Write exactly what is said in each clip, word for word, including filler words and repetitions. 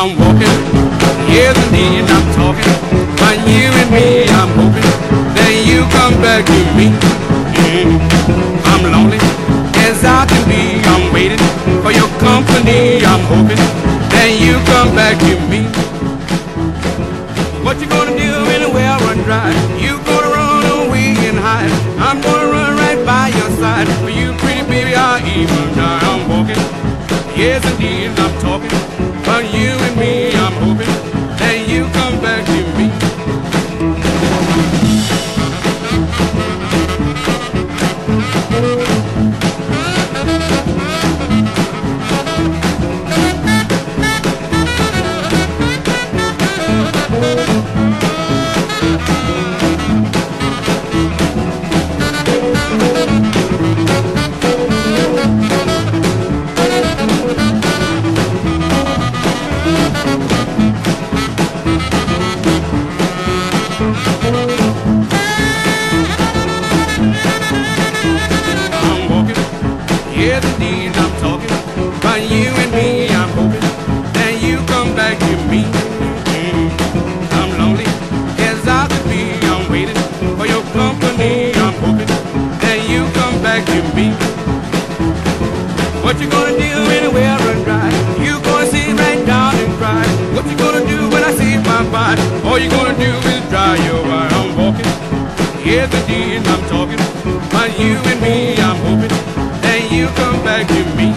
I'm walking. Yes, indeed, I'm talking. But you and me, I'm hoping that you come back to me. Mm. I'm lonely as I can be. I'm waiting for your company. I'm hoping that you come back to me. What you gonna do when the well run dry? You gonna run away and hide. I'm gonna run right by your side. For you, pretty baby, I'll even die. I'm walking. Yes, indeed, I'm talking. But you and me, I'm hoping that you come back to me. What you gonna do when the well run dry? You gonna sit right down and cry. What you gonna do when I see my body? All you gonna do is dry your eye. I'm walking, yes indeed I'm talking. But you and me, I'm hoping that you come back to me.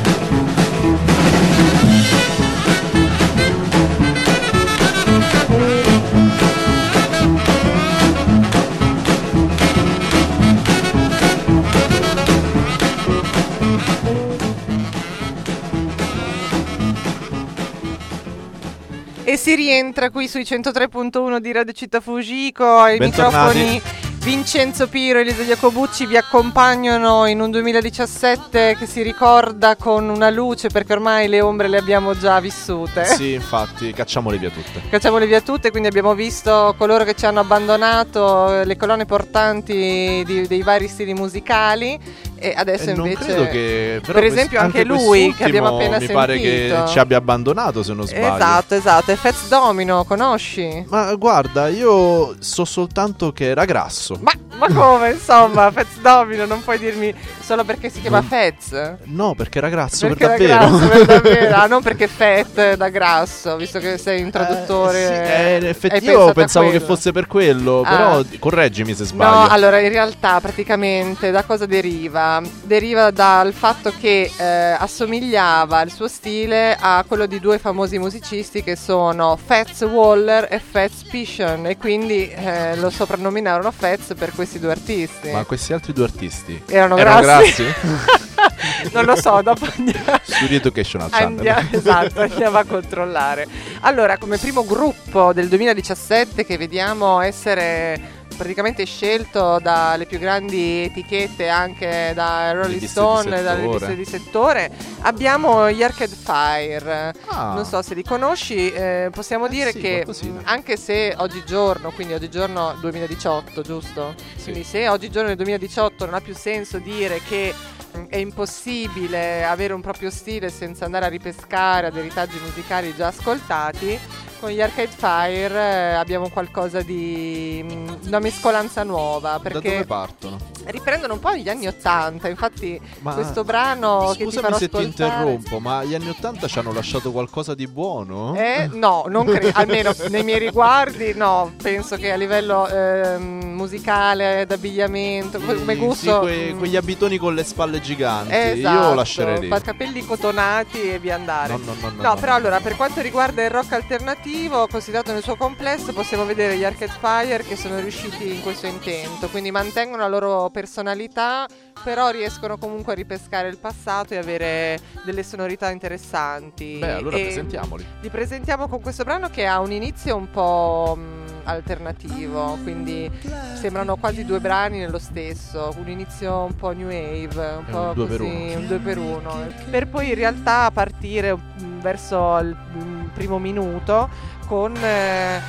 E si rientra qui sui centotré punto uno di Radio Città Fujiko, ai Bentornati. microfoni Vincenzo Piro e Elisa Jacobucci vi accompagnano in un duemiladiciassette che si ricorda con una luce, perché ormai le ombre le abbiamo già vissute. Sì, infatti, cacciamole via tutte. Cacciamole via tutte, quindi abbiamo visto coloro che ci hanno abbandonato, le colonne portanti di, dei vari stili musicali. E adesso E non invece credo che, però per esempio quest- anche lui che abbiamo quest'ultimo appena mi sentito pare che ci abbia abbandonato, se non sbaglio. Esatto, esatto, è Fats Domino, conosci? Ma guarda, io so soltanto che era grasso. Ma, ma come, insomma, Fats Domino, non puoi dirmi solo perché si chiama Fats? No, perché era grasso Perché per era davvero. grasso per davvero, ah, non perché Fat da grasso, visto che sei introduttore. Eh, sì, eh, in hai effetti io pensato a pensavo che quello. fosse per quello, Ah. però correggimi se No, sbaglio. allora in realtà praticamente da cosa deriva? Deriva dal fatto che eh, assomigliava il suo stile a quello di due famosi musicisti che sono Fats Waller e Fats Pigeon, e quindi eh, lo soprannominarono Fats per questi due artisti. Ma questi altri due artisti Erano erano grassi? grassi? Non lo so, dopo andiamo. Su Educational Channel. Andiamo, esatto, andiamo a controllare. Allora, come primo gruppo del duemiladiciassette che vediamo essere praticamente scelto dalle più grandi etichette, anche da Rolling riviste Stone, di dalle settore. riviste di settore, abbiamo gli Arcade Fire. Ah. Non so se li conosci, eh, possiamo Eh dire sì, che qualcosina. mh, anche se oggigiorno, quindi oggigiorno duemiladiciotto, giusto? Sì. Quindi se oggigiorno nel duemiladiciotto non ha più senso dire che mh, è impossibile avere un proprio stile senza andare a ripescare ad eritaggi musicali già ascoltati, con gli Arcade Fire eh, abbiamo qualcosa di mh, una mescolanza nuova, Da perché dove partono? riprendono un po' gli anni ottanta. Infatti Ma questo brano che ti scusami farò se ti ascoltare, interrompo, ma gli anni ottanta ci hanno lasciato qualcosa di buono? Eh, no, non credo, almeno nei miei riguardi no, penso che a livello ehm, musicale, d'abbigliamento, come Sì, gusto sì, que- mm, quegli abitoni con le spalle giganti. esatto, Io lascerei lì. fa capelli cotonati e via andare. No, no, no, no, No, no. però allora per quanto riguarda il rock alternativo, considerato nel suo complesso, possiamo vedere gli Arcade Fire che sono riusciti in questo intento, quindi mantengono la loro personalità, però riescono comunque a ripescare il passato e avere delle sonorità interessanti. Beh, allora E presentiamoli. li presentiamo con questo brano che ha un inizio un po' mh, alternativo, quindi sembrano quasi due brani nello stesso, un inizio un po' new wave, un È po' un due per così, uno. un due per uno, per poi in realtà partire mh, verso il mh, primo minuto con eh,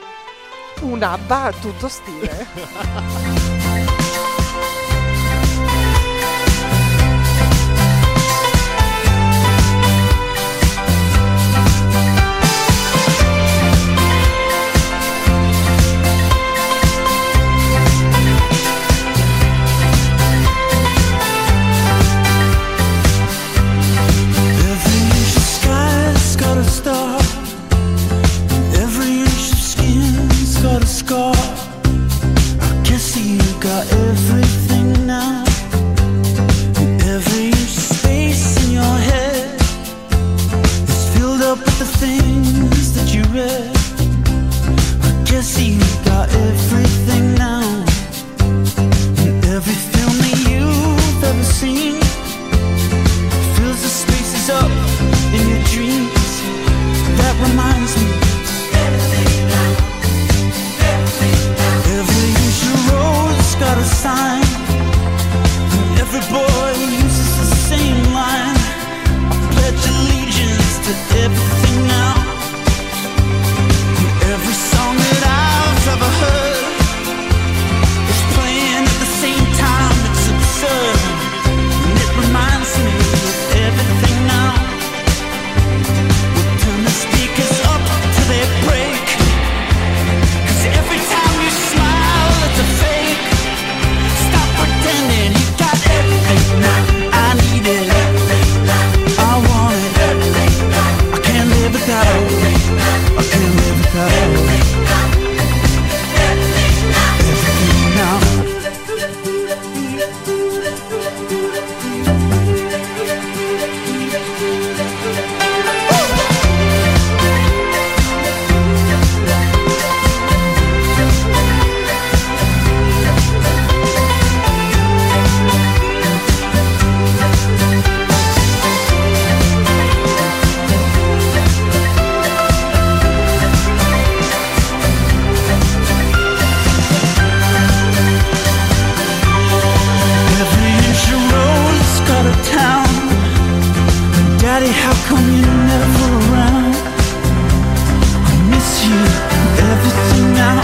un ABBA a tutto stile. wakes up in your dreams. That reminds me. Every ancient road's got a sign, and every boy uses the same line. I pledge allegiance to everything now. And every song that I've ever heard is playing at the same time. It's absurd, and it reminds me of everything now. We'll turn the speakers up till they break, 'cause every time you smile it's a fake. Stop pretending you got everything now. I need it, I want it, I can't live without it, I can't live without it. Everything now. Daddy, how come you're never around? I miss you, everything now.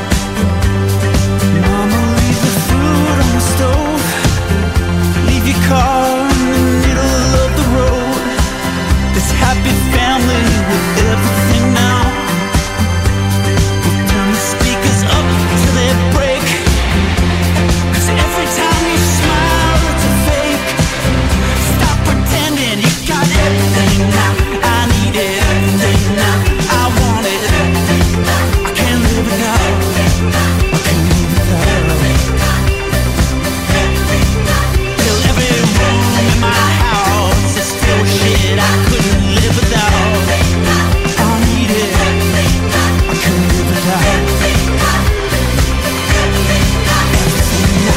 Mama, leave the food on the stove, leave your car in the middle of the road. This happy family with everything now. We'll turn the speakers up till they break, 'cause every time you smile it's a fake. Stop pretending you got everything now. I need everything now. I want it, I can't live without it, I can't live without it. Till every room in my house is still shit I couldn't live without. I need it, I can't live without it. Everything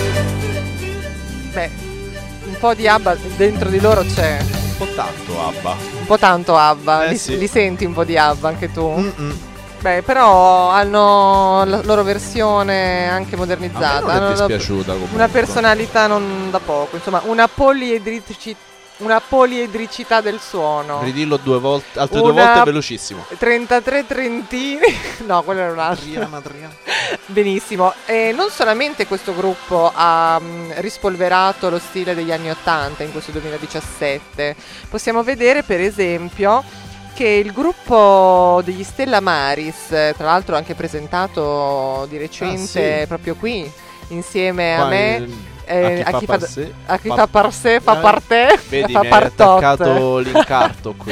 now. Beh, un po' di ABBA dentro di loro c'è. Un po' tanto ABBA. Un po' tanto ABBA. Eh, li, sì. li senti un po' di ABBA anche tu? Mm-mm. Beh, però hanno la loro versione anche A me modernizzata. non è Hanno dispiaciuta comunque. una personalità non da poco, insomma, una poliedricità. Una poliedricità del suono. Ridillo due volte, altre Una- due volte velocissimo. trentatré trentini. No, quello era un altro. Adriana, Adriana. Benissimo. E non solamente questo gruppo ha mh, rispolverato lo stile degli anni ottanta in questo duemiladiciassette. Possiamo vedere, per esempio, che il gruppo degli Stella Maris, eh, tra l'altro anche presentato di recente Ah, sì. proprio qui, insieme a Qua me, il- eh, a chi fa fa, par sé, a chi fa- fa par sé, fa Eh, par te, Vedi, fa mi hai partot. attaccato l'incarto qui.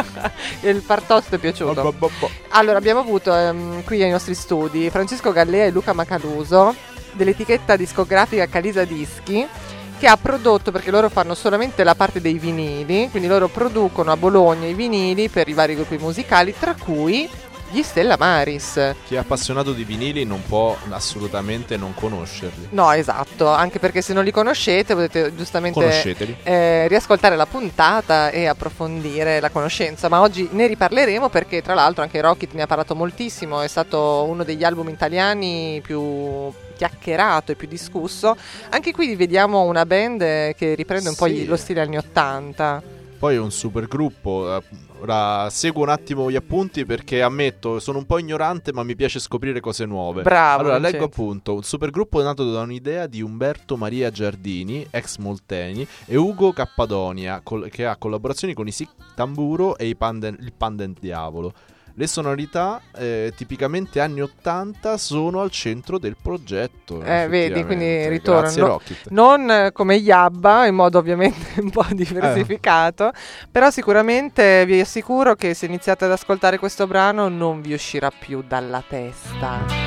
Il partot ti è piaciuto? Bo- bo- bo- Allora, abbiamo avuto ehm, qui ai nostri studi Francesco Gallea e Luca Macaluso dell'etichetta discografica Calisa Dischi, che ha prodotto, perché loro fanno solamente la parte dei vinili, quindi loro producono a Bologna i vinili per i vari gruppi musicali, tra cui gli Stella Maris. Chi è appassionato di vinili non può assolutamente non conoscerli. No, esatto, anche perché se non li conoscete potete giustamente Conosceteli. eh, riascoltare la puntata e approfondire la conoscenza, ma oggi ne riparleremo perché tra l'altro anche Rockit ne ha parlato moltissimo, è stato uno degli album italiani più chiacchierato e più discusso. Anche qui vediamo una band eh, che riprende un po' Sì. gli- lo stile anni ottanta. Poi è un super gruppo. eh, Ora seguo un attimo gli appunti perché ammetto, sono un po' ignorante, ma mi piace scoprire cose nuove. Bravo, Allora, Vincenzo. leggo appunto: un supergruppo nato da un'idea di Umberto Maria Giardini, ex Molteni, e Ugo Cappadonia, col- che ha collaborazioni con i Sic Tamburo e i Panden- il Pandent Diavolo. Le sonorità, eh, tipicamente anni ottanta, sono al centro del progetto. Eh, vedi, quindi effettivamente. ritorno. Grazie, Rockit. Non eh, come gli ABBA, in modo ovviamente un po' diversificato, però sicuramente vi assicuro che se iniziate ad ascoltare questo brano non vi uscirà più dalla testa.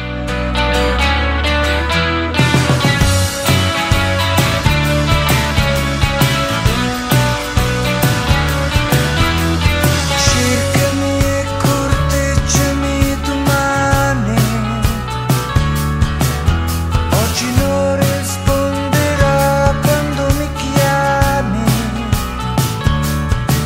Cercami e corteggiami domani, oggi non risponderò quando mi chiami.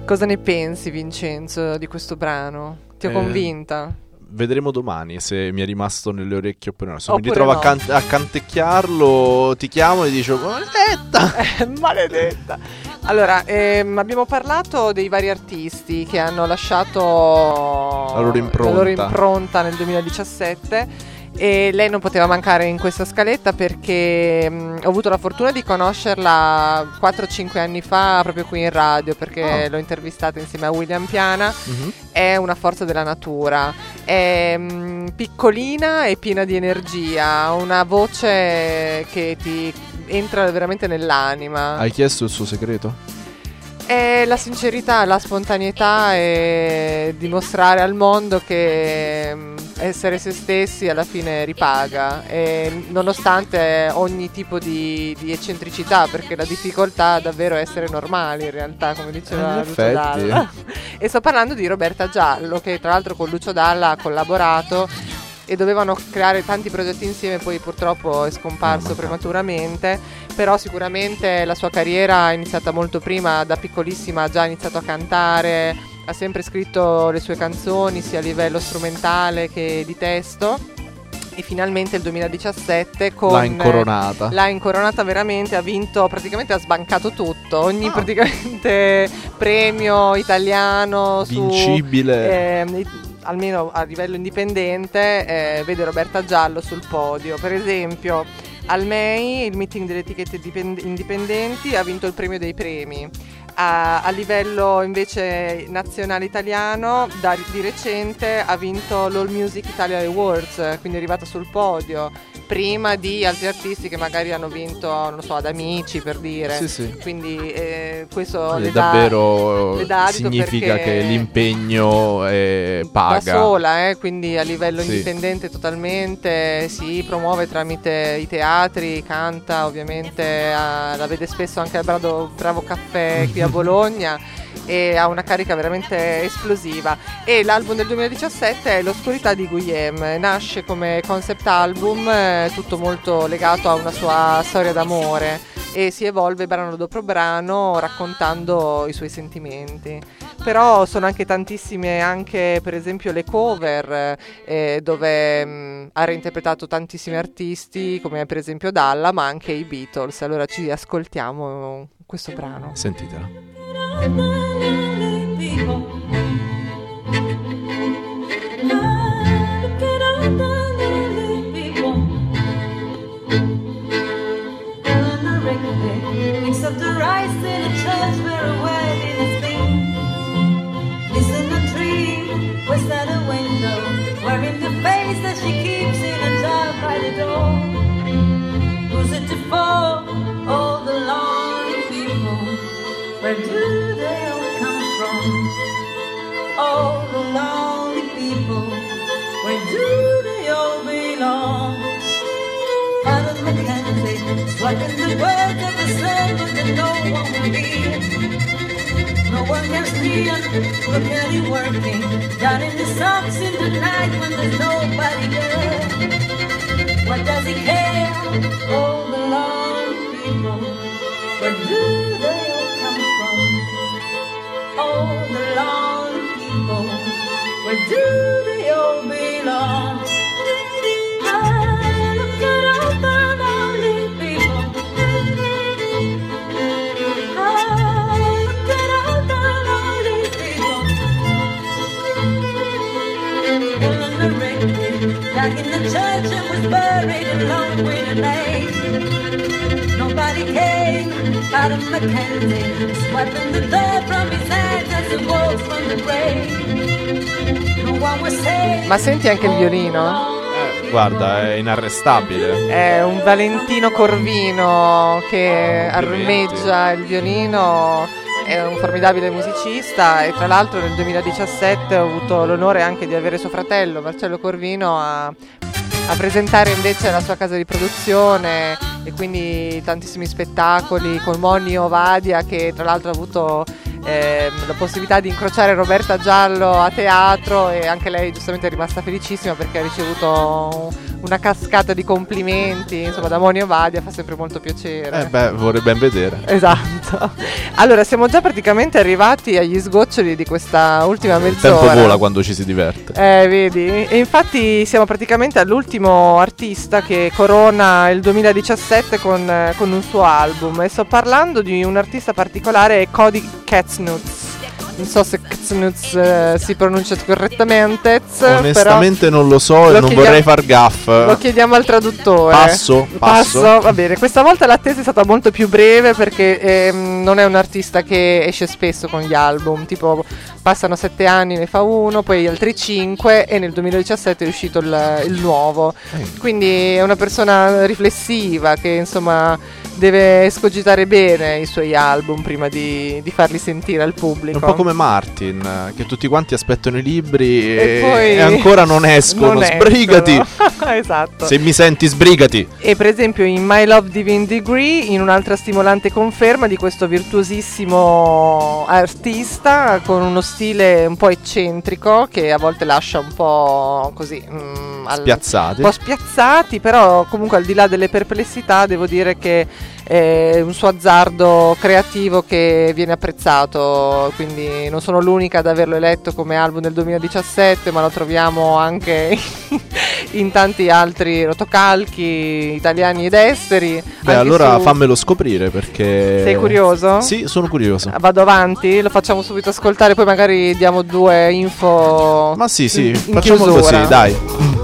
Cosa ne pensi, Vincenzo, di questo brano? Ti ho Eh, convinta? Vedremo domani se mi è rimasto nelle orecchie oppure no. Se Oppure mi ritrovo no. a, can- a canticchiarlo, ti chiamo e ti dico maledetta. Eh, maledetta. Allora, ehm, abbiamo parlato dei vari artisti che hanno lasciato La loro impronta. la loro impronta nel duemiladiciassette. E lei non poteva mancare in questa scaletta perché mh, ho avuto la fortuna di conoscerla quattro cinque anni fa proprio qui in radio, perché Ah. l'ho intervistata insieme a William Piana. Mhm. È una forza della natura, è mh, piccolina e piena di energia, ha una voce che ti entra veramente nell'anima. Hai chiesto il suo segreto? È la sincerità, la spontaneità e dimostrare al mondo che mh, essere se stessi alla fine ripaga, e nonostante ogni tipo di, di eccentricità, perché la difficoltà è davvero essere normali in realtà, come diceva In Lucio effetti. Dalla. E sto parlando di Roberta Giallo, che tra l'altro con Lucio Dalla ha collaborato e dovevano creare tanti progetti insieme, poi purtroppo è scomparso No, prematuramente. Però sicuramente la sua carriera è iniziata molto prima, da piccolissima ha già iniziato a cantare, ha sempre scritto le sue canzoni sia a livello strumentale che di testo, e finalmente il duemiladiciassette con L'ha incoronata. l'ha incoronata veramente, ha vinto, praticamente ha sbancato tutto, ogni Ah. praticamente premio italiano su Vincibile. ehm, i- almeno a livello indipendente, eh, vede Roberta Giallo sul podio. Per esempio al M E I, il meeting delle etichette dipend- indipendenti, ha vinto il premio dei premi. A, a livello invece nazionale italiano, da, di recente ha vinto l'All Music Italia Awards, quindi è arrivata sul podio prima di altri artisti che magari hanno vinto, non so, ad Amici, per dire. Sì, sì. Quindi eh, questo È le dà- davvero le dà adito significa perché che l'impegno eh, paga. da sola, eh, quindi a livello Sì. indipendente totalmente, si promuove tramite i teatri, canta ovviamente, a- la vede spesso anche al Bravo, Bravo Caffè qui a Bologna, e ha una carica veramente esplosiva. E l'album del duemiladiciassette è L'oscurità di Guillem, nasce come concept album, eh, tutto molto legato a una sua storia d'amore, e si evolve brano dopo brano raccontando i suoi sentimenti. Però sono anche tantissime, anche per esempio le cover, eh, dove mh, ha reinterpretato tantissimi artisti come per esempio Dalla, ma anche i Beatles. Allora ci ascoltiamo questo brano. Sentitela. Except the rice in a church where a wedding has been. Listen a tree, west at a window, wearing the face that she keeps in a jar by the door. Who's it for? All the lonely people. Where do they all come from? All the lonely people. Where do they all belong? Father Mackenzie, swiping the words of the servant that no one will hear. No one can see us, look at him working, down in the socks in the night when there's nobody there. What does he care? All the lonely people, where do they all come from? All the lonely people, where do they all belong? Ah, look at all the lonely people. Ah, look at all the lonely people. Eleanor Rigby died in the church and was buried along with her name. Nobody came out of Mackenzie, swiping the dirt from his hands as he walks from the grave. No one was saved. Ma senti anche il violino? Eh, guarda, è inarrestabile. È un Valentino Corvino che armeggia il violino, è un formidabile musicista, e tra l'altro nel duemiladiciassette ho avuto l'onore anche di avere suo fratello Marcello Corvino a, a presentare invece la sua casa di produzione, e quindi tantissimi spettacoli con Moni Ovadia, che tra l'altro ha avuto ehm, la possibilità di incrociare Roberta Giallo a teatro, e anche lei giustamente è rimasta felicissima perché ha ricevuto un, una cascata di complimenti, insomma da Moni Ovadia fa sempre molto piacere. Eh beh, vorrei ben vedere. Esatto. Allora, siamo già praticamente arrivati agli sgoccioli di questa ultima Il mezz'ora. tempo vola quando ci si diverte. Eh, vedi? E infatti siamo praticamente all'ultimo artista che corona il duemiladiciassette con, eh, con un suo album. E sto parlando di un artista particolare, Cody Katznuts. Non so se Katznuts eh, si pronuncia correttamente. z, Onestamente non lo so e lo non chiediamo- vorrei far gaff. Lo chiediamo al traduttore. Passo, passo. Va bene. Questa volta l'attesa è stata molto più breve perché ehm, non è un artista che esce spesso con gli album. Tipo, passano sette anni, ne fa uno, poi altri cinque e nel duemiladiciassette è uscito il, il nuovo. Quindi è una persona riflessiva che insomma deve escogitare bene i suoi album prima di, di farli sentire al È pubblico. un po' come Martin, eh, che tutti quanti aspettano i libri E e, poi e ancora non escono. non Sbrigati! escono. Esatto. Se mi senti, sbrigati! E per esempio in My Love Divine Degree, in un'altra stimolante conferma di questo virtuosissimo artista con uno stile un po' eccentrico che a volte lascia un po' così mm, al- Spiazzati. un po' spiazzati, però comunque al di là delle perplessità devo dire che è un suo azzardo creativo che viene apprezzato, quindi non sono l'unica ad averlo eletto come album del duemiladiciassette, ma lo troviamo anche in tanti altri rotocalchi italiani ed esteri. Beh, anche allora su- fammelo scoprire perché... Sei curioso? Sì, sono curioso. Vado avanti, lo facciamo subito ascoltare, poi magari diamo due info. Ma sì, sì, in- in facciamo chiusura. così, dai.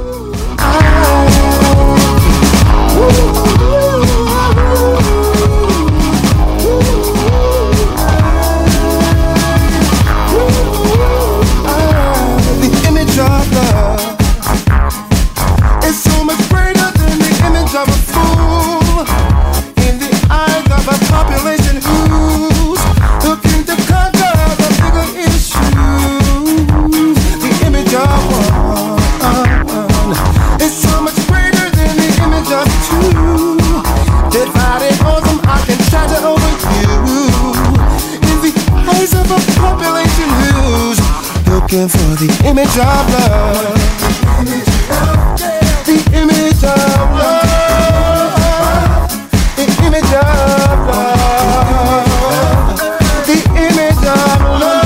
The image of love is so much greater than the image of a fool. In the eyes of a population who's looking to conquer the bigger issue. The image of one is so much greater than the image of two. Divided on them, I can shatter over you. In the eyes of a population who's looking for the image of love. The image of love. The image of love. The image of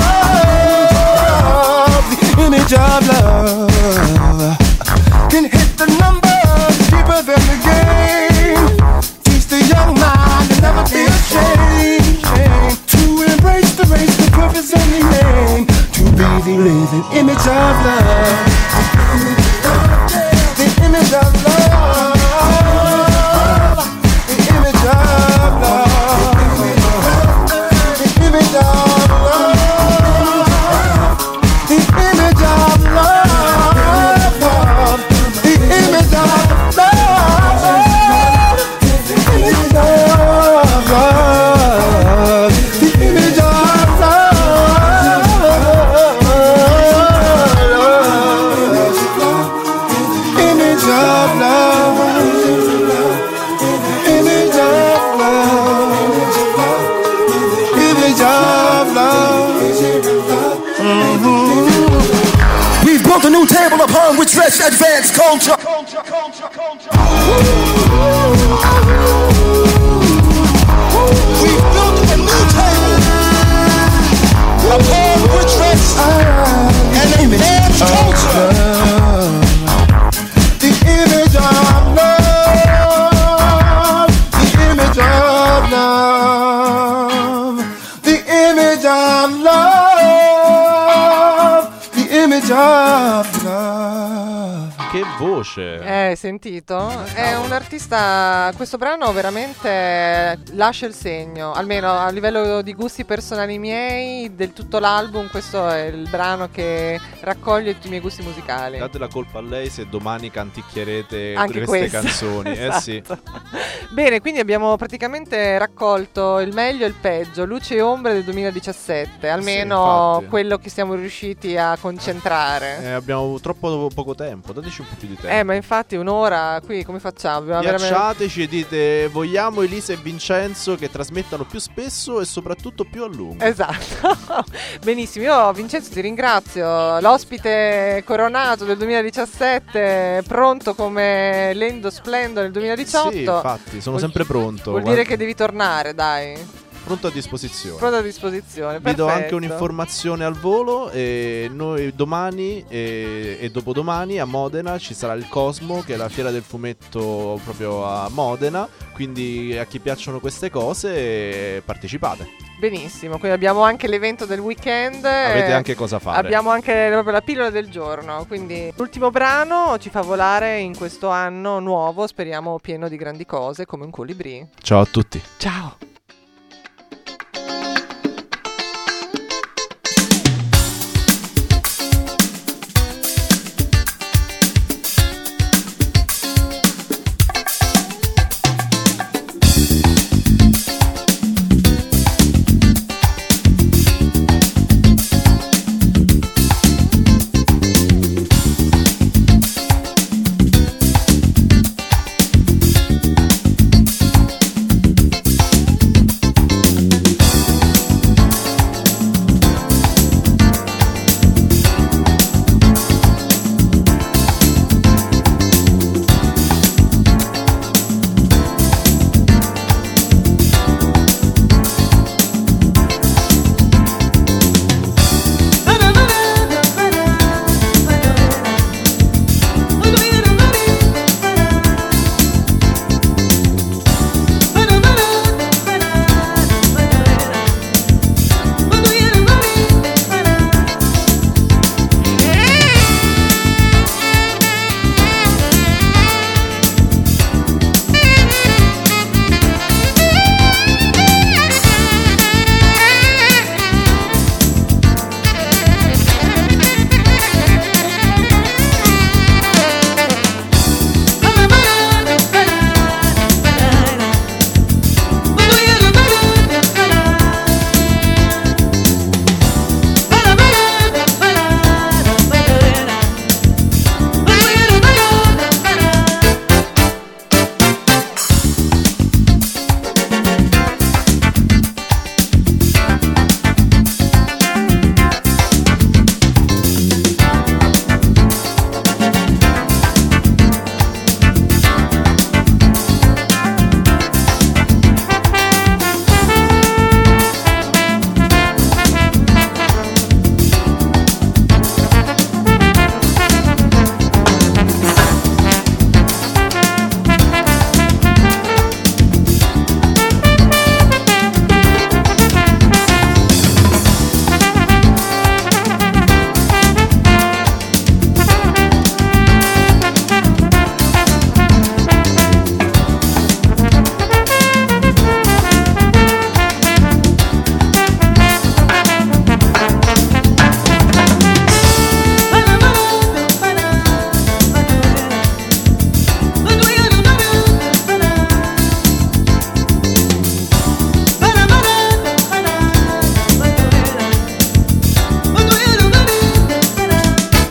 love. The image of love can hit the numbers deeper than the game. Teach the young mind to never be ashamed. To embrace the race, the purpose and the aim. To be the living image of love. The image of love. The image of love. The image of love. The image of love. The image of love. The image of love. The image of love. Image of love. Image of love. Image of love. Mhm. We've built a new table upon which rests advanced culture. We've built a new table upon which rests an advanced culture. The image of love. The image of love. The image of love. The image of love. Che voce! Eh, hai sentito? È un artista, questo brano veramente lascia il segno, almeno a livello di gusti personali miei, del tutto l'album, questo è il brano che raccoglie tutti i miei gusti musicali. Date la colpa a lei se domani canticchierete Anche queste questa. canzoni. Eh sì. Esatto. Bene, quindi abbiamo praticamente raccolto il meglio e il peggio, luce e ombre del duemiladiciassette, almeno infatti. quello che siamo riusciti a concentrare. Eh, abbiamo troppo poco tempo, dateci un po' più di tempo. tempo. Eh, ma infatti un'ora qui come facciamo? Dobbiamo veramente- Piacciateci e dite vogliamo Elisa e Vincenzo che trasmettano più spesso e soprattutto più a lungo. Esatto. Benissimo, io Vincenzo ti ringrazio. L'ospite coronato del duemiladiciassette, pronto come Lendo Splendo nel duemiladiciotto. Sì, infatti, sono Vuol- sempre pronto. Vuol Guarda- dire che devi tornare, dai. pronto a disposizione. Pronto a disposizione. Vi do anche perfetto. un'informazione al volo. E noi domani e, e dopodomani a Modena ci sarà il Cosmo, che è la fiera del fumetto proprio a Modena. Quindi a chi piacciono queste cose partecipate. Benissimo, quindi abbiamo anche l'evento del weekend. Avete eh, anche cosa fare. Abbiamo anche proprio la pillola del giorno. Quindi l'ultimo brano ci fa volare in questo anno nuovo, speriamo pieno di grandi cose, come un colibrì. Ciao a tutti. Ciao.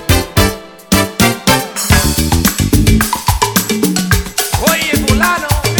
Oye, fulano,